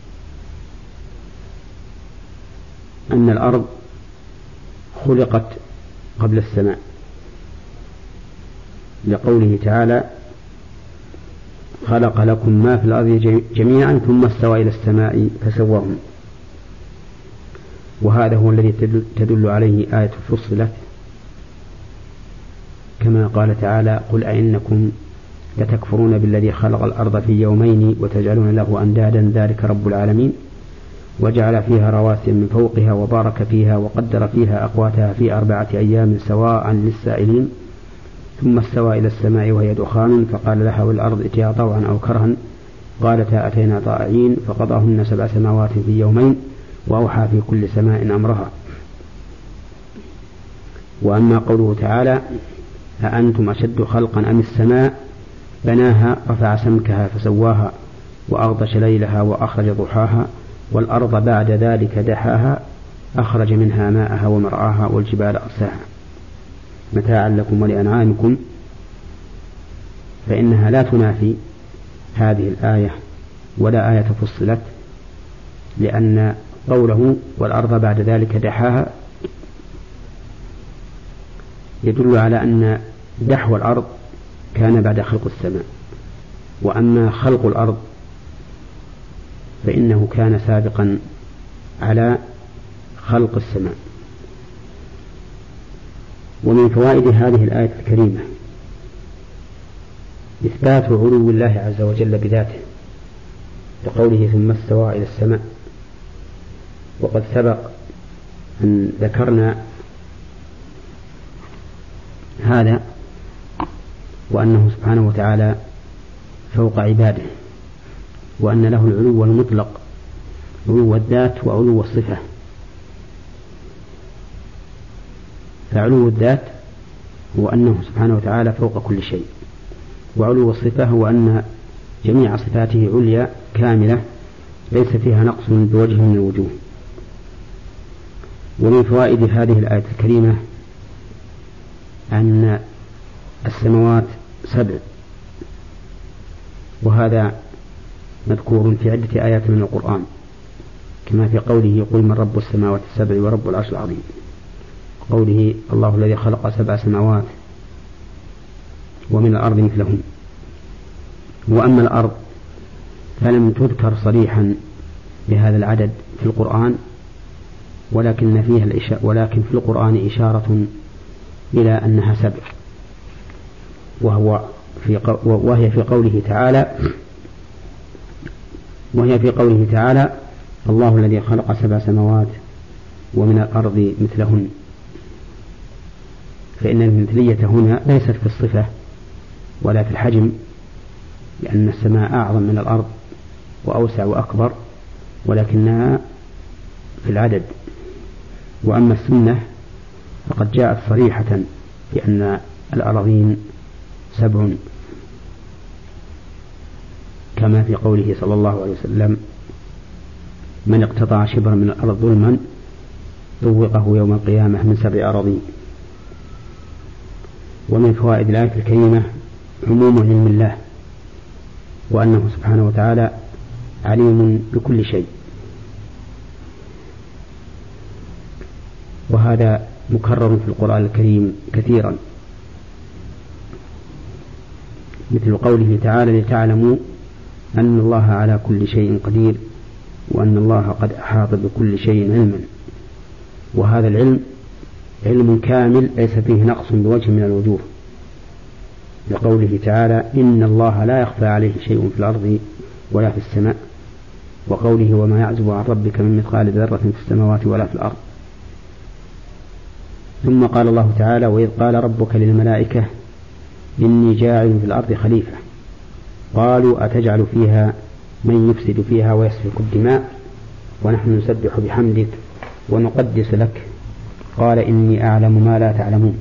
أن الأرض خلقت قبل السماء، لقوله تعالى: خلق لكم ما في الأرض جميعا ثم استوى إلى السماء فسواهن. وهذا هو الذي تدل عليه آية فصلت، كما قال تعالى: قل أئنكم لتكفرون بالذي خلق الأرض في يومين وتجعلون له أندادا ذلك رب العالمين وجعل فيها رواسي من فوقها وبارك فيها وقدر فيها أقواتها في 4 أيام سواء للسائلين ثم استوى إلى السماء وهي دخان فقال لها والأرض ائتيا طوعا أو كرها قالتا أتينا طائعين فقضاهن 7 سماوات في يومين وأوحى في كل سماء أمرها. وأما قوله تعالى: أأنتم أشد خلقا أم السماء بناها رفع سمكها فسواها وأغطش ليلها وأخرج ضحاها والأرض بعد ذلك دحاها أخرج منها ماءها ومرعاها والجبال أرساها متاعا لكم ولأنعامكم، فإنها لا تنافي هذه الآية ولا آية فصلت، لأن قوله والأرض بعد ذلك دحاها يدل على أن دحو الأرض كان بعد خلق السماء، وأما خلق الأرض فإنه كان سابقا على خلق السماء. ومن فوائد هذه الآية الكريمة إثبات علو الله عز وجل بذاته لقوله ثم استوى إلى السماء. وقد سبق أن ذكرنا هذا، وأنه سبحانه وتعالى فوق عباده، وأن له العلو المطلق، علو الذات وعلو الصفة. فعلو الذات هو أنه سبحانه وتعالى فوق كل شيء، وعلو الصفة هو أن جميع صفاته عليا كاملة ليس فيها نقص بوجه من الوجوه. ومن فوائد هذه الآية الكريمة أن السماوات 7، وهذا مذكور في عدة آيات من القرآن، كما في قوله يقول من رب السماوات 7 ورب العرش العظيم، قوله الله الذي خلق 7 سماوات ومن الأرض مثلهم. وأما الأرض فلم تذكر صريحا بهذا العدد في القرآن، ولكن في القرآن إشارة إلى أنها 7، وهي في قوله تعالى الله الذي خلق 7 سماوات ومن الأرض مثلهن. فإن المثلية هنا ليست في الصفة ولا في الحجم، لأن السماء أعظم من الأرض وأوسع وأكبر، ولكنها في العدد. وأما السنة فقد جاءت صريحة بأن الأراضين 7، كما في قوله صلى الله عليه وسلم من اقتطع شبرا من الأرض ظلما ذوقه يوم القيامة من 7 أراضين. ومن فوائد الآية الكريمة عموم علم الله، وأنه سبحانه وتعالى عليم بكل شيء، وهذا مكرر في القرآن الكريم كثيرا، مثل قوله تعالى لتعلموا أن الله على كل شيء قدير وأن الله قد أحاط بكل شيء علما. وهذا العلم علم كامل ليس فيه نقص بوجه من الوجوه، لقوله تعالى إن الله لا يخفى عليه شيء في الأرض ولا في السماء، وقوله وما يعزب عن ربك من مثقال ذرة في السماوات ولا في الأرض. ثم قال الله تعالى وإذ قال ربك للملائكة إني جاعل في الأرض خليفة قالوا أتجعل فيها من يفسد فيها ويسفك الدماء ونحن نسبح بحمدك ونقدس لك قال إني أعلم ما لا تعلمون.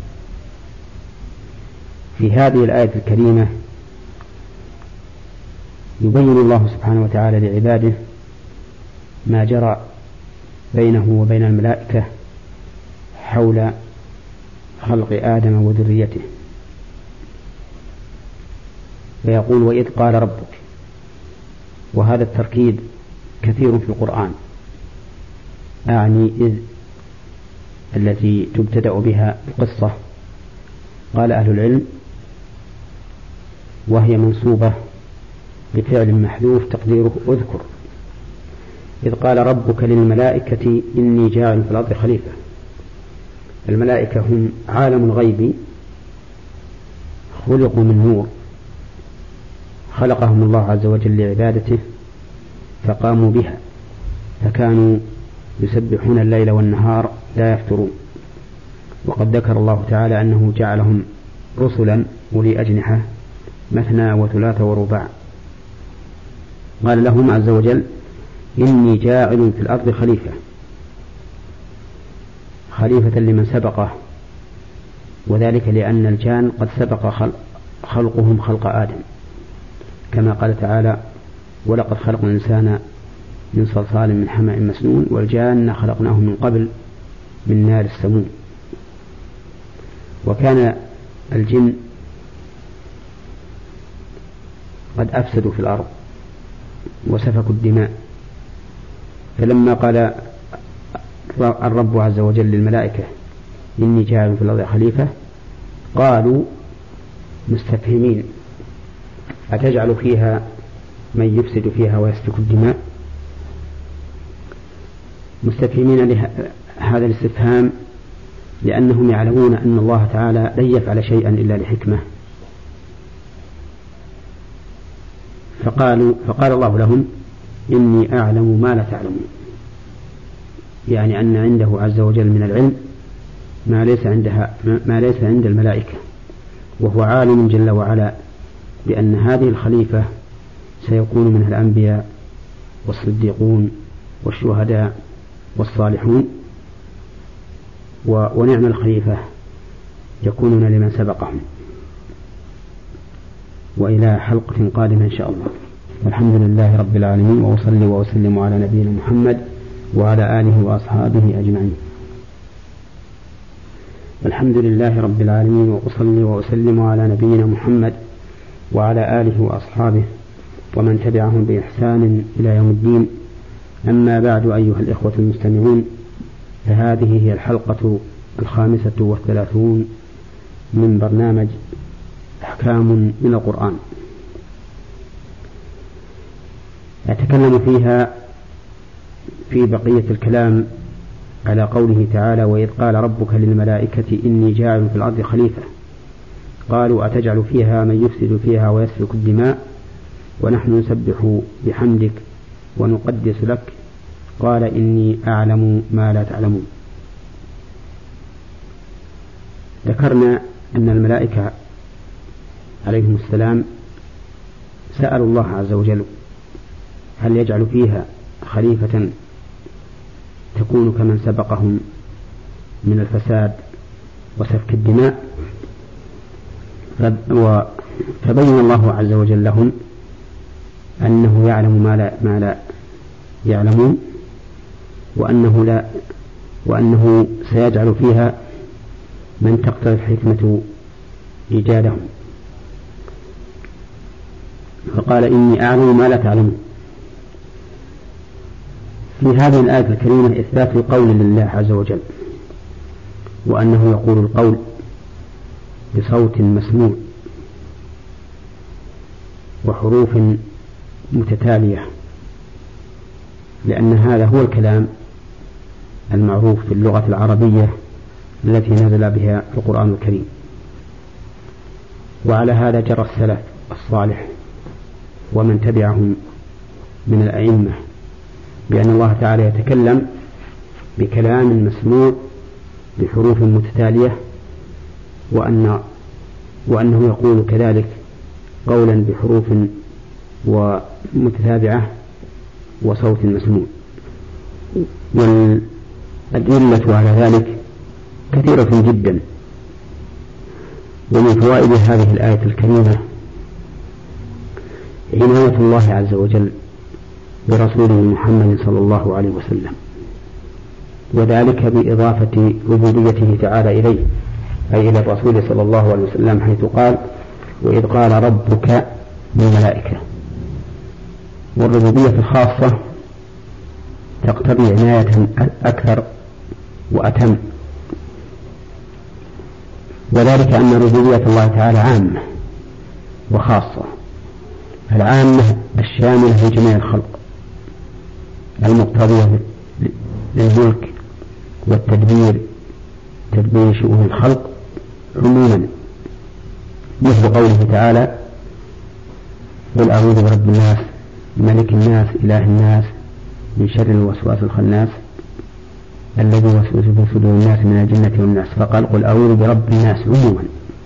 في هذه الآية الكريمة يبين الله سبحانه وتعالى لعباده ما جرى بينه وبين الملائكة حول خلق آدم وذريته، فيقول وإذ قال ربك، وهذا التركيب كثير في القرآن، أعني إذ التي تبتدأ بها القصة. قال أهل العلم وهي منصوبة بفعل محذوف تقديره اذكر. إذ قال ربك للملائكة إني جاعل في الأرض خليفة. الملائكة هم عالم الغيب، خلقوا من نور، خلقهم الله عز وجل لعبادته فقاموا بها، فكانوا يسبحون الليل والنهار لا يفترون. وقد ذكر الله تعالى أنه جعلهم رسلا أولي أجنحة مثنى وثلاث ورباع. قال لهم عز وجل إني جاعل في الأرض خليفة لمن سبقه، وذلك لأن الجان قد سبق خلقهم خلق آدم، كما قال تعالى ولقد خلقنا الإنسان من صلصال من حمأ مسنون والجان خلقناه من قبل من نار السموم. وكان الجن قد أفسدوا في الأرض وسفكوا الدماء، فلما قال الرب عز وجل للملائكة إني جاعل في الأرض خليفة قالوا مستفهمين أتجعل فيها من يفسد فيها ويسفك الدماء، مستفهمين لهذا الاستفهام لأنهم يعلمون أن الله تعالى لن يفعل شيئا إلا لحكمة. فقال الله لهم إني أعلم ما لا تعلمون، يعني أن عنده عز وجل من العلم ما ليس عند الملائكة، وهو عالم جل وعلا بأن هذه الخليفة سيكون منها الأنبياء والصديقون والشهداء والصالحون، ونعم الخليفة يكونون لمن سبقهم. وإلى حلقة قادمة إن شاء الله، والحمد لله رب العالمين، وأصلي وأسلم على نبينا محمد وعلى آله وأصحابه أجمعين. الحمد لله رب العالمين، وأصلي وأسلم على نبينا محمد وعلى آله وأصحابه ومن تبعهم بإحسان إلى يوم الدين. أما بعد، أيها الإخوة المستمعون، فهذه هي الحلقة 35 من برنامج أحكام من القرآن، أتكلم فيها في بقية الكلام على قوله تعالى: وإذ قال ربك للملائكة إني جاعل في الأرض خليفة، قالوا أتجعل فيها من يفسد فيها ويسفك الدماء ونحن نسبح بحمدك ونقدس لك، قال إني أعلم ما لا تعلمون. ذكرنا أن الملائكة عليهم السلام سألوا الله عز وجل هل يجعل فيها خليفة تكون كمن سبقهم من الفساد وسفك الدماء، فبين الله عز وجل لهم أنه يعلم ما لا يعلمون، وأنه سيجعل فيها من تقتضي الحكمة إيجادهم، فقال إني أعلم ما لا تعلمون. في هذه الآية الكريمة إثبات القول لله عز وجل، وأنه يقول القول بصوت مسموع وحروف متتالية، لأن هذا هو الكلام المعروف في اللغة العربية التي نزل بها القرآن الكريم. وعلى هذا جرى السلف الصالح ومن تبعهم من الأئمة، بأن الله تعالى يتكلم بكلام مسموع بحروف متتالية، وأنه يقول كذلك قولا بحروف ومتتابعة وصوت مسموع. والأدلة على ذلك كثيرة جدا. ومن فوائد هذه الآية الكريمة عناية الله عز وجل برسوله محمد صلى الله عليه وسلم، وذلك بإضافة ربوبيته تعالى إليه، أي إلى الرسول صلى الله عليه وسلم، حيث قال: وإذ قال ربك للملائكة. والربوبية الخاصة تقتضي عناية أكثر وأتم، وذلك أن ربوبية الله تعالى عامة وخاصة. العامة الشاملة لجميع الخلق، المقتضية للملك والتدبير، تدبير شؤون الخلق عموما، مثل قوله تعالى: قل أعوذ برب الناس ملك الناس إله الناس من شر الوسواس الخناس الذي يوسوس في صدور الناس من الجنة والناس، فقال: قل أعوذ برب الناس عموما.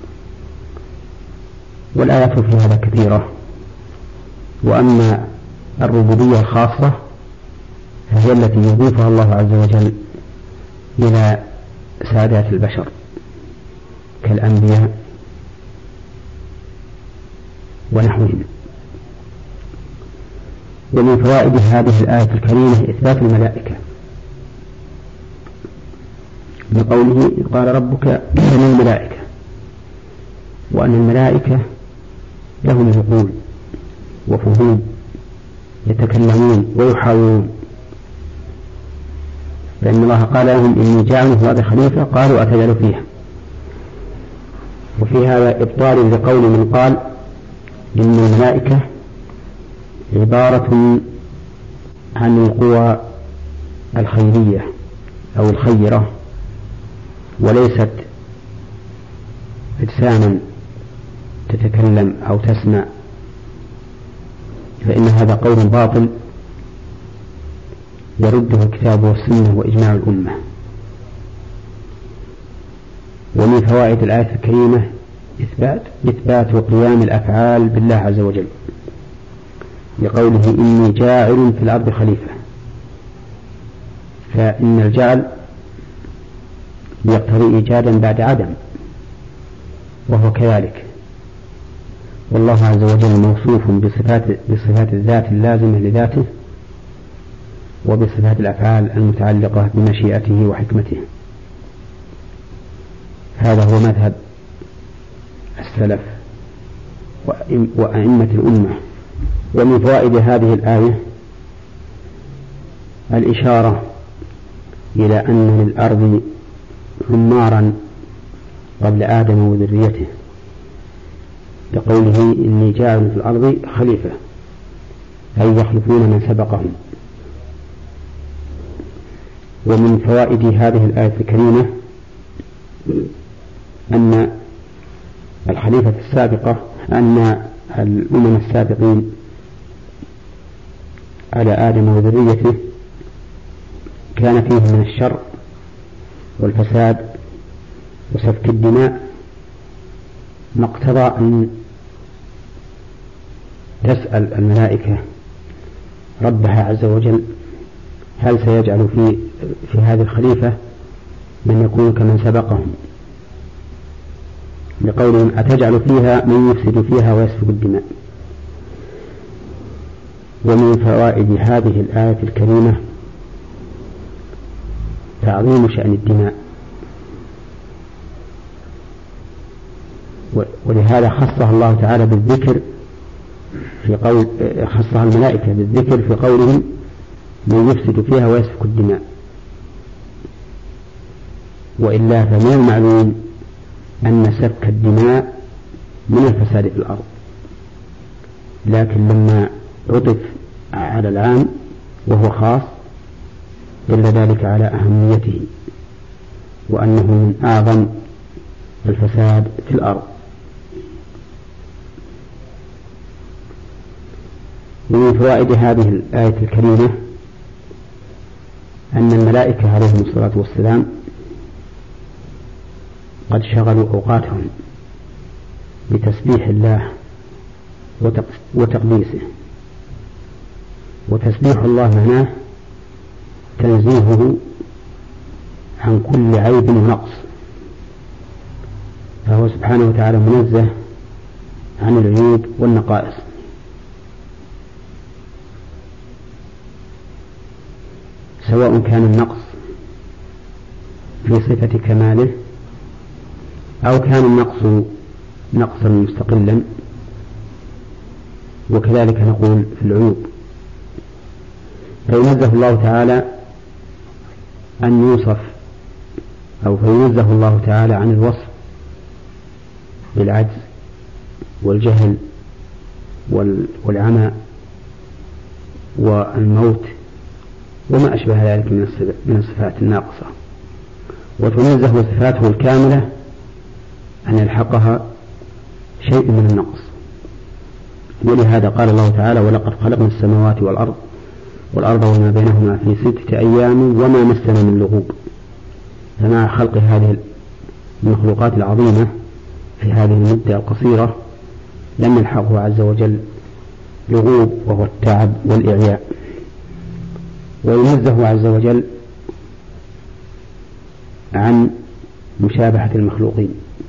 والآيات في هذا كثيرة. وأما الربوبية الخاصة فهي التي يضيفها الله عز وجل إلى سادات البشر كالأنبياء ونحوهم. ومن فوائد هذه الآية الكريمة إثبات الملائكة، بقوله: قال ربك للملائكة، وأن الملائكة لهم عقول وفهوم يتكلمون ويحاورون، فإن الله قال لهم: إني جاعل في الأرض خليفة، قالوا أتجعل فيها. وفي هذا إبطال لقول من قال إن الملائكة عبارة عن القوى الخيرية أو الخيرة وليست أجساما تتكلم أو تسمع، فإن هذا قول باطل يرده الكتاب والسنة وإجماع الأمة. ومن فوائد الآية الكريمة إثبات وقيام الأفعال بالله عز وجل، لقوله إني جاعل في الأرض خليفة، فإن الجعل يقتضي إيجادا بعد عدم، وهو كذلك. والله عز وجل موصوف بصفات الذات اللازمة لذاته، وبصفات الأفعال المتعلقة بمشيئته وحكمته. هذا هو مذهب السلف وأئمة الأمة. ومن فوائد هذه الآية الإشارة إلى أن للأرض عمارا قبل آدم وذريته، لقوله إني جاعل في الأرض خليفة، أي يخلفون من سبقهم. ومن فوائد هذه الآية الكريمة أن الخليفة السابقة، أن الأمم السابقين على آدم وذريته كان فيه من الشر والفساد وسفك الدماء ما اقتضى أن تسأل الملائكة ربها عز وجل هل سيجعل في هذه الخليفة من يكون كمن سبقهم، لقولهم أتجعل فيها من يفسد فيها ويسفك الدماء. ومن فوائد هذه الآية الكريمة تعظيم شأن الدماء، ولهذا خصها الله تعالى بالذكر في قول، خصها الملائكة بالذكر في قولهم من يفسد فيها ويسفك الدماء. وإلا فمن المعلوم أن سفك الدماء من الفساد في الأرض، لكن لما عطف على العام وهو خاص دل ذلك على أهميته، وأنه من أعظم الفساد في الأرض. ومن فوائد هذه الآية الكريمة أن الملائكة عليهم الصلاة والسلام قد شغلوا أوقاتهم بتسبيح الله وتقديسه. وتسبيح الله معناه تنزيهه عن كل عيب ونقص، فهو سبحانه وتعالى منزه عن العيوب والنقائص. سواء كان النقص في صفة كماله أو كان النقص نقصا مستقلا، وكذلك نقول في العيوب. فينزه الله تعالى أن يوصف، أو فينزه الله تعالى عن الوصف بالعجز والجهل والعمى والموت وما أشبه ذلك من الصفات الناقصة، وتنزه صفاته الكاملة أن يلحقها شيء من النقص. ولهذا قال الله تعالى ولقد خلقنا السماوات والأرض وما بينهما في 6 أيام وما مسنا من لغوب. فمع خلق هذه المخلوقات العظيمة في هذه المدة القصيرة لم يلحقه عز وجل لغوب، وهو التعب والإعياء. وينزه عز وجل عن مشابهة المخلوقين،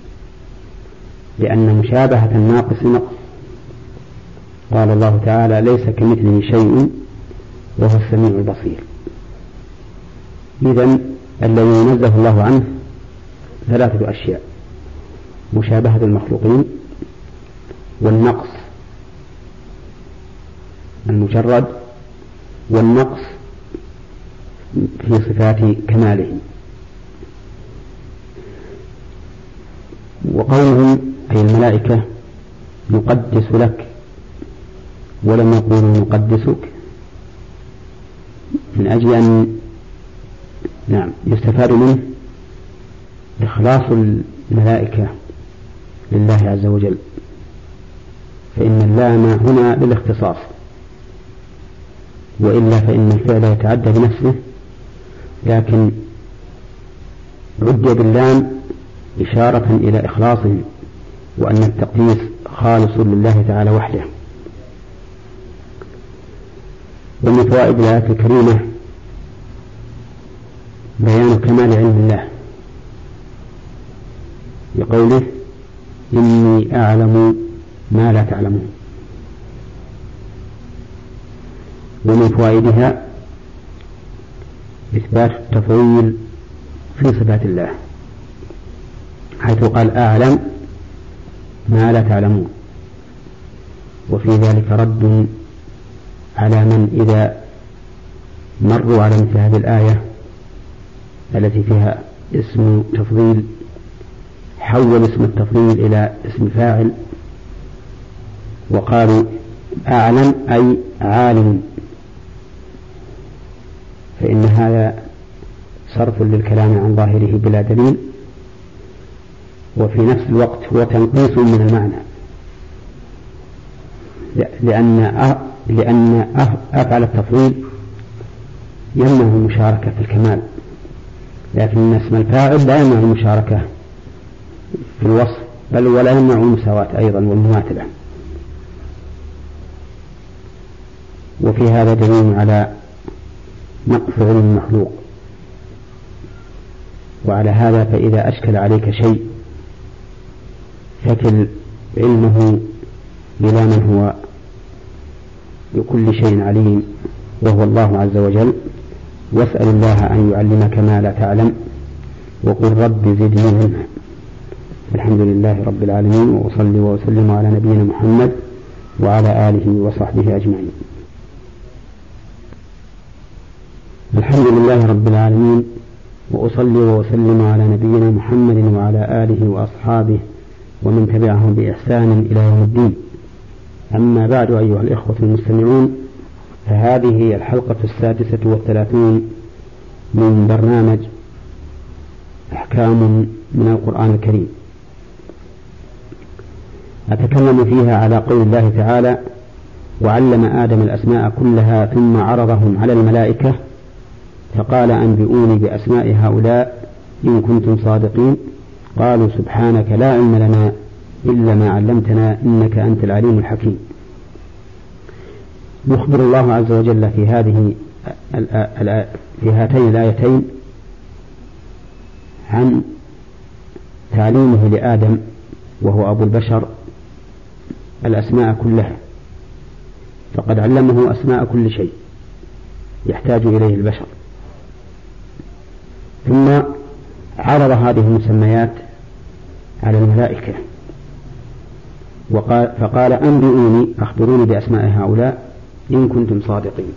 لأن مشابهة الناقص نقص. قال الله تعالى ليس كمثله شيء وهو السميع البصير. إذن الذي ينزه الله عنه 3 أشياء: مشابهة المخلوقين، والنقص المجرد، والنقص في صفات كماله. وقولهم أي الملائكة نقدس لك ولم يقولوا نقدسك، من أجل أن يستفاد منه إخلاص الملائكة لله عز وجل، فإن اللام هنا للاختصاص، وإلا فإن الفعل يتعدى بنفسه، لكن عد باللام إشارة إلى إخلاصهم، وأن التقديس خالص لله تعالى وحده. ومن فوائد الآية الكريمة بيان كمال علم الله بقوله إني أعلم ما لا تعلمون. ومن فوائدها إثبات التفضيل في صفات الله، حيث قال أعلم ما لا تعلمون، وفي ذلك رد على من إذا مروا على مثل هذه الآية التي فيها اسم تفضيل حول اسم التفضيل إلى اسم فاعل، وقالوا أعلم أي عالم، فإن هذا صرف للكلام عن ظاهره بلا دليل، وفي نفس الوقت هو تنقيص من المعنى، لأن أفعل التفضيل يمنع المشاركة في الكمال، لكن اسم الفاعل لا يمنع المشاركة في الوصف، بل ولا يمنع المساواة أيضا والمماثلة. وفي هذا دليل على نقص علم المخلوق. وعلى هذا فإذا أشكل عليك شيء فكل علمه إلى من هو بكل شيء عليم، وهو الله عز وجل، واسأل الله أن يعلمك ما لا تعلم، وقل رب زدني علما. الحمد لله رب العالمين، وأصلي وأسلم على نبينا محمد وعلى آله وصحبه أجمعين. الحمد لله رب العالمين، وأصلي وأسلم على نبينا محمد وعلى آله وأصحابه ومن تبعهم بإحسان إلى يوم الدين. أما بعد، أيها الإخوة المستمعون، فهذه هي الحلقة 36 من برنامج أحكام من القرآن الكريم، أتكلم فيها على قول الله تعالى: وعلم آدم الأسماء كلها ثم عرضهم على الملائكة فقال أنبئوني بأسماء هؤلاء إن كنتم صادقين، قالوا سبحانك لا علم لنا إلا ما علمتنا إنك أنت العليم الحكيم. يخبر الله عز وجل في هاتين الآيتين عن تعليمه لآدم وهو أبو البشر الأسماء كلها، فقد علمه أسماء كل شيء يحتاج إليه البشر، ثم عرض هذه المسميات على الملائكة فقال أنبئوني، أخبروني بأسماء هؤلاء إن كنتم صادقين،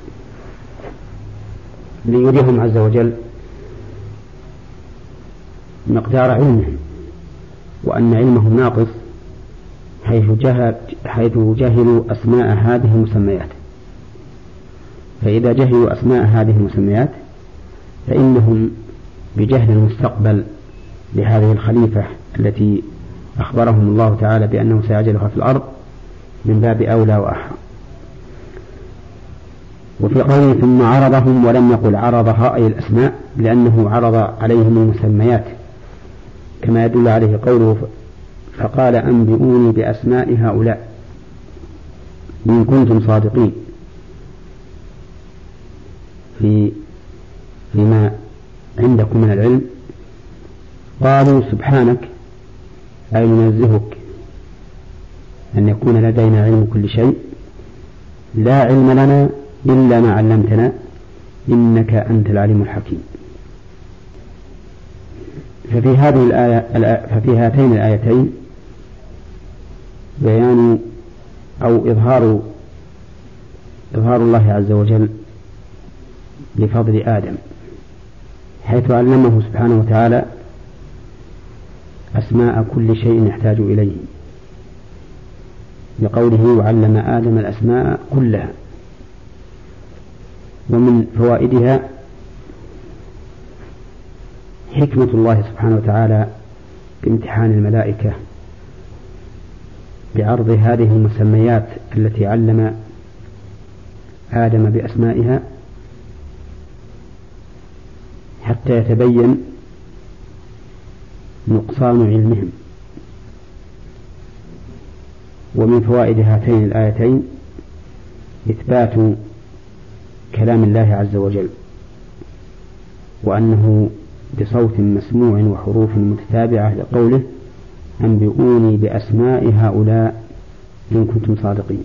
ليريهم عز وجل مقدار علمهم، وأن علمهم ناقص حيث جهلوا أسماء هذه المسميات. فإذا جهلوا أسماء هذه المسميات فإنهم بجهل المستقبل لهذه الخليفة التي أخبرهم الله تعالى بأنه سيجعلها في الأرض من باب أولى وأحرى. وفي قوله ثم عرضهم ولم يقل عرضها أي الأسماء، لأنه عرض عليهم المسميات، كما يدل عليه قوله فقال أنبئوني بأسماء هؤلاء إن كنتم صادقين فيما عندكم من العلم. قالوا سبحانك أي ننزهك أن يكون لدينا علم كل شيء، لا علم لنا إلا ما علمتنا إنك أنت العليم الحكيم. ففي هاتين الآيتين بيان أو إظهار الله عز وجل لفضل آدم، حيث علمه سبحانه وتعالى أسماء كل شيء يحتاج إليه، لقوله وعلم آدم الأسماء كلها. ومن فوائدها حكمة الله سبحانه وتعالى بامتحان الملائكة بعرض هذه المسميات التي علم آدم بأسمائها حتى يتبين نقصان علمهم. ومن فوائد هاتين الآيتين إثبات كلام الله عز وجل، وأنه بصوت مسموع وحروف متتابعة لقوله أنبئوني بأسماء هؤلاء إن كنتم صادقين.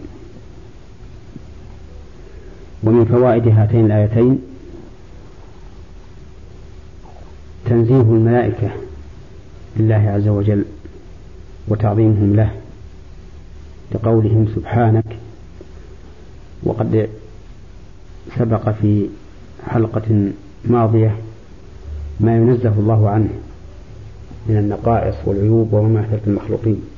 ومن فوائد هاتين الآيتين تنزيه الملائكة لله عز وجل وتعظيمهم له لقولهم سبحانك. وقد سبق في حلقة ماضية ما ينزه الله عنه من النقائص والعيوب ومماثلة المخلوقين.